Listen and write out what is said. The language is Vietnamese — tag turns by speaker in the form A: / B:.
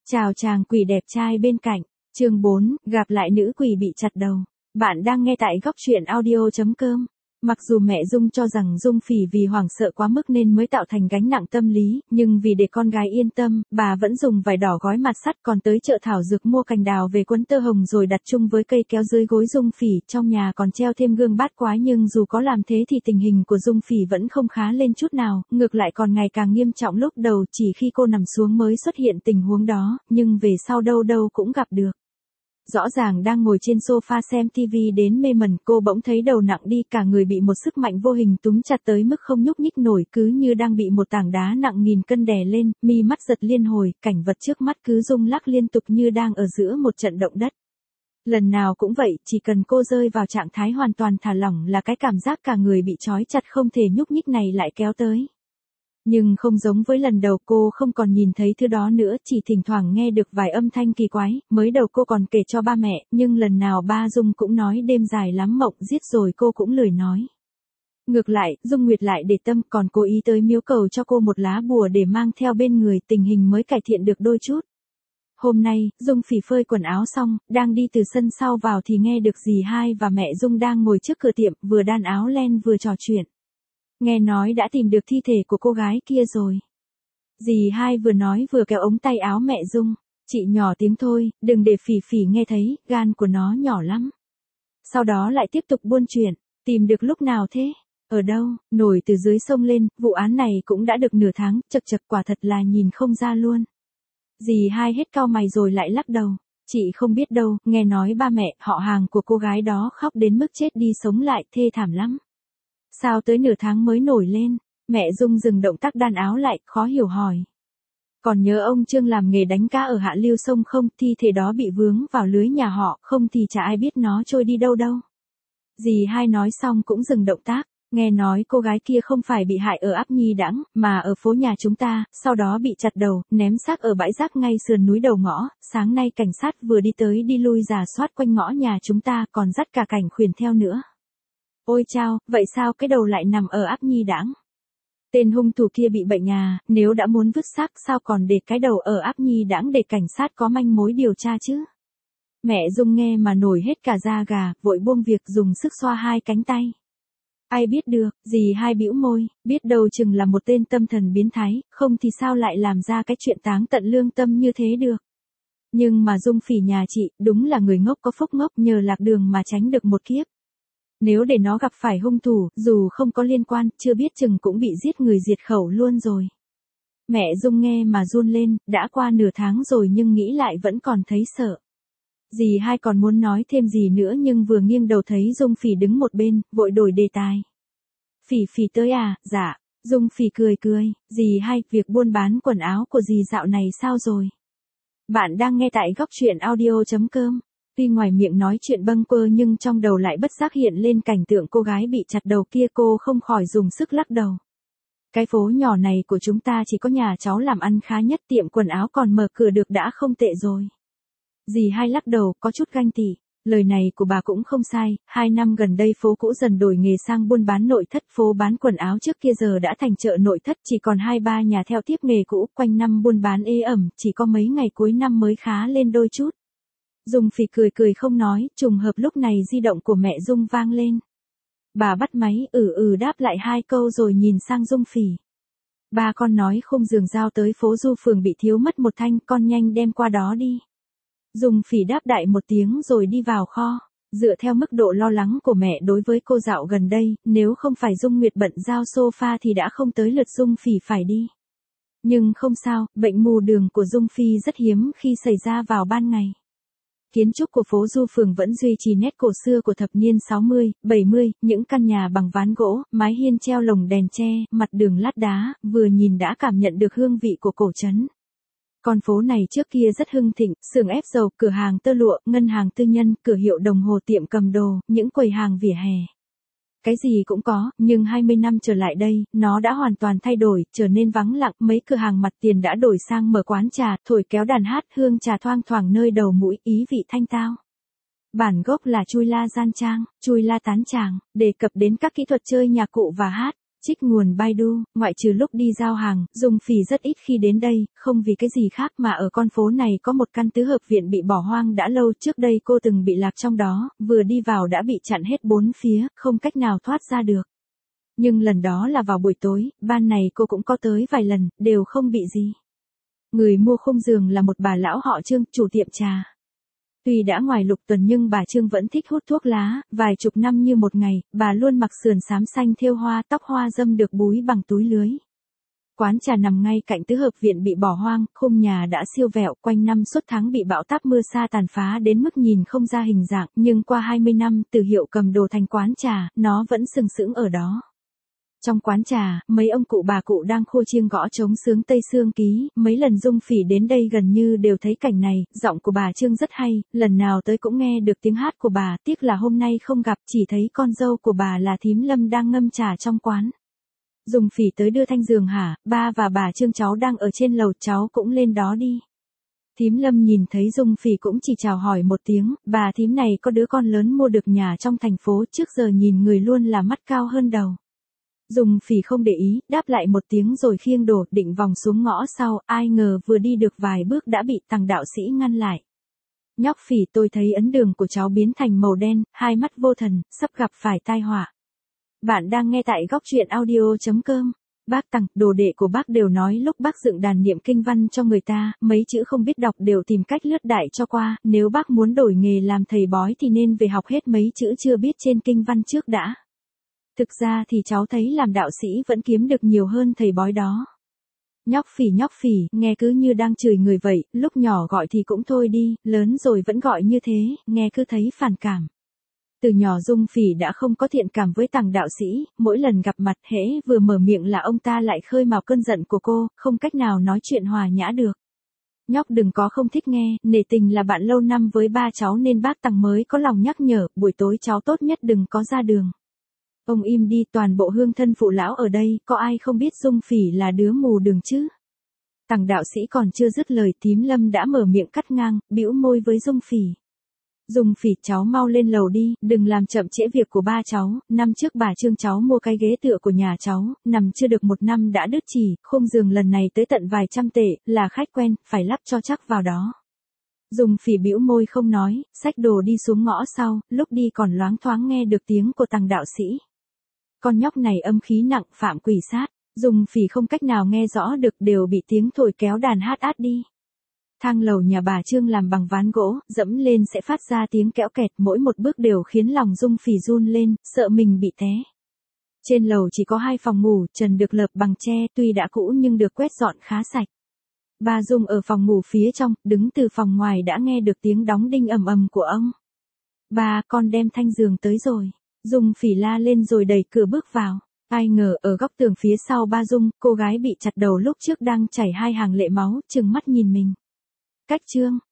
A: Chào chàng quỷ đẹp trai bên cạnh. Chương 4, gặp lại nữ quỷ bị chặt đầu. Bạn đang nghe tại góc truyện audio.com. Mặc dù mẹ Dung cho rằng Dung Phỉ vì hoảng sợ quá mức nên mới tạo thành gánh nặng tâm lý, nhưng vì để con gái yên tâm, bà vẫn dùng vải đỏ gói mặt sắt còn tới chợ thảo dược mua cành đào về quấn tơ hồng rồi đặt chung với cây kéo dưới gối Dung Phỉ, trong nhà còn treo thêm gương bát quái, nhưng dù có làm thế thì tình hình của Dung Phỉ vẫn không khá lên chút nào, ngược lại còn ngày càng nghiêm trọng. Lúc đầu chỉ khi cô nằm xuống mới xuất hiện tình huống đó, nhưng về sau đâu đâu cũng gặp được. Rõ ràng đang ngồi trên sofa xem TV đến mê mẩn, cô bỗng thấy đầu nặng đi, cả người bị một sức mạnh vô hình túm chặt tới mức không nhúc nhích nổi, cứ như đang bị một tảng đá nặng nghìn cân đè lên, mi mắt giật liên hồi, cảnh vật trước mắt cứ rung lắc liên tục như đang ở giữa một trận động đất. Lần nào cũng vậy, chỉ cần cô rơi vào trạng thái hoàn toàn thả lỏng là cái cảm giác cả người bị trói chặt không thể nhúc nhích này lại kéo tới. Nhưng không giống với lần đầu, cô không còn nhìn thấy thứ đó nữa, chỉ thỉnh thoảng nghe được vài âm thanh kỳ quái. Mới đầu cô còn kể cho ba mẹ, nhưng lần nào ba Dung cũng nói đêm dài lắm mộng giết rồi cô cũng lười nói. Ngược lại, Dung Nguyệt lại để tâm, còn cố ý tới miếu cầu cho cô một lá bùa để mang theo bên người, tình hình mới cải thiện được đôi chút. Hôm nay, Dung Phỉ phơi quần áo xong, đang đi từ sân sau vào thì nghe được dì Hai và mẹ Dung đang ngồi trước cửa tiệm, vừa đan áo len vừa trò chuyện. Nghe nói đã tìm được thi thể của cô gái kia rồi. Dì Hai vừa nói vừa kéo ống tay áo mẹ Dung. Chị nhỏ tiếng thôi, đừng để Phỉ Phỉ nghe thấy, gan của nó nhỏ lắm. Sau đó lại tiếp tục buôn chuyện, tìm được lúc nào thế? Ở đâu? Nổi từ dưới sông lên, vụ án này cũng đã được nửa tháng, chật chật, quả thật là nhìn không ra luôn. Dì Hai hết cau mày rồi lại lắc đầu. Chị không biết đâu, nghe nói ba mẹ, họ hàng của cô gái đó khóc đến mức chết đi sống lại, thê thảm lắm. Sao tới nửa tháng mới nổi lên? Mẹ Dung dừng động tác đan áo lại, khó hiểu hỏi. Còn nhớ ông Trương làm nghề đánh cá ở hạ lưu sông không? Thi thể đó bị vướng vào lưới nhà họ, không thì chả ai biết nó trôi đi đâu đâu. Dì Hai nói xong cũng dừng động tác. Nghe nói cô gái kia không phải bị hại ở ấp Nhi Đãng, mà ở phố nhà chúng ta, sau đó bị chặt đầu, ném xác ở bãi rác ngay sườn núi đầu ngõ. Sáng nay cảnh sát vừa đi tới đi lui rà soát quanh ngõ nhà chúng ta, còn dắt cả cảnh khuyển theo nữa. Ôi chao, vậy sao cái đầu lại nằm ở ấp Nhi Đãng? Tên hung thủ kia bị bệnh à, nếu đã muốn vứt xác sao còn để cái đầu ở ấp Nhi Đãng để cảnh sát có manh mối điều tra chứ? Mẹ Dung nghe mà nổi hết cả da gà, vội buông việc dùng sức xoa hai cánh tay. Ai biết được, dì Hai bĩu môi, biết đâu chừng là một tên tâm thần biến thái, không thì sao lại làm ra cái chuyện táng tận lương tâm như thế được. Nhưng mà Dung Phỉ nhà chị, đúng là người ngốc có phúc ngốc, nhờ lạc đường mà tránh được một kiếp. Nếu để nó gặp phải hung thủ, dù không có liên quan, chưa biết chừng cũng bị giết người diệt khẩu luôn rồi. Mẹ Dung nghe mà run lên, đã qua nửa tháng rồi nhưng nghĩ lại vẫn còn thấy sợ. Dì Hai còn muốn nói thêm gì nữa nhưng vừa nghiêng đầu thấy Dung Phỉ đứng một bên, vội đổi đề tài. Phỉ Phỉ tới à? Dạ. Dung Phỉ cười cười. Dì Hai, việc buôn bán quần áo của dì dạo này sao rồi? Bạn đang nghe tại góc truyện audio.com. Tuy ngoài miệng nói chuyện bâng quơ nhưng trong đầu lại bất giác hiện lên cảnh tượng cô gái bị chặt đầu kia, cô không khỏi dùng sức lắc đầu. Cái phố nhỏ này của chúng ta chỉ có nhà cháu làm ăn khá nhất, tiệm quần áo còn mở cửa được đã không tệ rồi. Dì Hai lắc đầu, có chút ganh tị. Lời này của bà cũng không sai, 2 năm gần đây phố cũ dần đổi nghề sang buôn bán nội thất, phố bán quần áo trước kia giờ đã thành chợ nội thất, chỉ còn 2-3 nhà theo tiếp nghề cũ, quanh năm buôn bán ế ẩm, chỉ có mấy ngày cuối năm mới khá lên đôi chút. Dung Phỉ cười cười không nói, trùng hợp lúc này di động của mẹ Dung vang lên. Bà bắt máy, đáp lại 2 câu rồi nhìn sang Dung Phỉ. Ba con nói khung giường giao tới phố Du phường bị thiếu mất một thanh, con nhanh đem qua đó đi. Dung Phỉ đáp đại một tiếng rồi đi vào kho. Dựa theo mức độ lo lắng của mẹ đối với cô dạo gần đây, nếu không phải Dung Nguyệt bận giao sofa thì đã không tới lượt Dung Phỉ phải đi. Nhưng không sao, bệnh mù đường của Dung Phi rất hiếm khi xảy ra vào ban ngày. Kiến trúc của phố Du phường vẫn duy trì nét cổ xưa của thập niên 60, 70, những căn nhà bằng ván gỗ, mái hiên treo lồng đèn tre, mặt đường lát đá, vừa nhìn đã cảm nhận được hương vị của cổ trấn. Con phố này trước kia rất hưng thịnh, xưởng ép dầu, cửa hàng tơ lụa, ngân hàng tư nhân, cửa hiệu đồng hồ, tiệm cầm đồ, những quầy hàng vỉa hè. Cái gì cũng có, nhưng 20 năm trở lại đây, nó đã hoàn toàn thay đổi, trở nên vắng lặng, mấy cửa hàng mặt tiền đã đổi sang mở quán trà, thổi kéo đàn hát, hương trà thoang thoảng nơi đầu mũi, ý vị thanh tao. Bản gốc là Chui La Gian Trang, Chui La Tán Tràng, đề cập đến các kỹ thuật chơi nhạc cụ và hát. Trích nguồn Baidu, ngoại trừ lúc đi giao hàng, Dung Phỉ rất ít khi đến đây, không vì cái gì khác mà ở con phố này có một căn tứ hợp viện bị bỏ hoang đã lâu, trước đây cô từng bị lạc trong đó, vừa đi vào đã bị chặn hết bốn phía, không cách nào thoát ra được. Nhưng lần đó là vào buổi tối, ban này cô cũng có tới vài lần, đều không bị gì. Người mua khung giường là một bà lão họ Trương, chủ tiệm trà. Tuy đã ngoài lục tuần nhưng bà Trương vẫn thích hút thuốc lá, vài chục năm như một ngày, bà luôn mặc sườn xám xanh thêu hoa, tóc hoa dâm được búi bằng túi lưới. Quán trà nằm ngay cạnh tứ hợp viện bị bỏ hoang, khung nhà đã siêu vẹo, quanh năm suốt tháng bị bão táp mưa sa tàn phá đến mức nhìn không ra hình dạng, nhưng qua 20 năm từ hiệu cầm đồ thành quán trà, nó vẫn sừng sững ở đó. Trong quán trà, mấy ông cụ bà cụ đang khua chiêng gõ trống sướng Tây Sương Ký, mấy lần Dung Phỉ đến đây gần như đều thấy cảnh này, giọng của bà Trương rất hay, lần nào tới cũng nghe được tiếng hát của bà, tiếc là hôm nay không gặp, chỉ thấy con dâu của bà là thím Lâm đang ngâm trà trong quán. Dung Phỉ tới đưa thanh giường hả, ba và bà Trương cháu đang ở trên lầu, cháu cũng lên đó đi. Thím Lâm nhìn thấy Dung Phỉ cũng chỉ chào hỏi một tiếng, bà thím này có đứa con lớn mua được nhà trong thành phố, trước giờ nhìn người luôn là mắt cao hơn đầu. Dung Phỉ không để ý, đáp lại một tiếng rồi khiêng đồ, định vòng xuống ngõ sau, ai ngờ vừa đi được vài bước đã bị Tằng đạo sĩ ngăn lại. Nhóc Phỉ, tôi thấy ấn đường của cháu biến thành màu đen, hai mắt vô thần, sắp gặp phải tai họa. Bạn đang nghe tại góc truyện audio.com. Bác Tằng, đồ đệ của bác đều nói lúc bác dựng đàn niệm kinh văn cho người ta, mấy chữ không biết đọc đều tìm cách lướt đại cho qua, nếu bác muốn đổi nghề làm thầy bói thì nên về học hết mấy chữ chưa biết trên kinh văn trước đã. Thực ra thì cháu thấy làm đạo sĩ vẫn kiếm được nhiều hơn thầy bói đó. Nhóc Phỉ, nghe cứ như đang chửi người vậy, lúc nhỏ gọi thì cũng thôi đi, lớn rồi vẫn gọi như thế, nghe cứ thấy phản cảm. Từ nhỏ Dung Phỉ đã không có thiện cảm với Tằng đạo sĩ, mỗi lần gặp mặt hễ vừa mở miệng là ông ta lại khơi mào cơn giận của cô, không cách nào nói chuyện hòa nhã được. Nhóc đừng có không thích nghe, nể tình là bạn lâu năm với ba cháu nên bác Tằng mới có lòng nhắc nhở, buổi tối cháu tốt nhất đừng có ra đường. Ông im đi, toàn bộ hương thân phụ lão ở đây, có ai không biết Dung Phỉ là đứa mù đường chứ? Tằng đạo sĩ còn chưa dứt lời, thím Lâm đã mở miệng cắt ngang, bĩu môi với Dung Phỉ. Dung Phỉ, cháu mau lên lầu đi, đừng làm chậm trễ việc của ba cháu, năm trước bà Trương cháu mua cái ghế tựa của nhà cháu, nằm chưa được một năm đã đứt chỉ, khung giường lần này tới tận vài trăm tệ, là khách quen, phải lắp cho chắc vào đó. Dung Phỉ bĩu môi không nói, xách đồ đi xuống ngõ sau, lúc đi còn loáng thoáng nghe được tiếng của Tằng đạo sĩ. Con nhóc này âm khí nặng, phạm quỷ sát, Dung Phỉ không cách nào nghe rõ được, đều bị tiếng thổi kéo đàn hát át đi. Thang lầu nhà bà Trương làm bằng ván gỗ, dẫm lên sẽ phát ra tiếng kẽo kẹt, mỗi một bước đều khiến lòng Dung Phỉ run lên, sợ mình bị té. Trên lầu chỉ có 2 phòng ngủ, trần được lợp bằng tre, tuy đã cũ nhưng được quét dọn khá sạch. Bà Dung ở phòng ngủ phía trong, đứng từ phòng ngoài đã nghe được tiếng đóng đinh ầm ầm của ông. Bà, con đem thanh giường tới rồi. Dung Phỉ la lên rồi đẩy cửa bước vào. Ai ngờ ở góc tường phía sau ba Dung, cô gái bị chặt đầu lúc trước đang chảy 2 hàng lệ máu, trừng mắt nhìn mình. Cách Trương,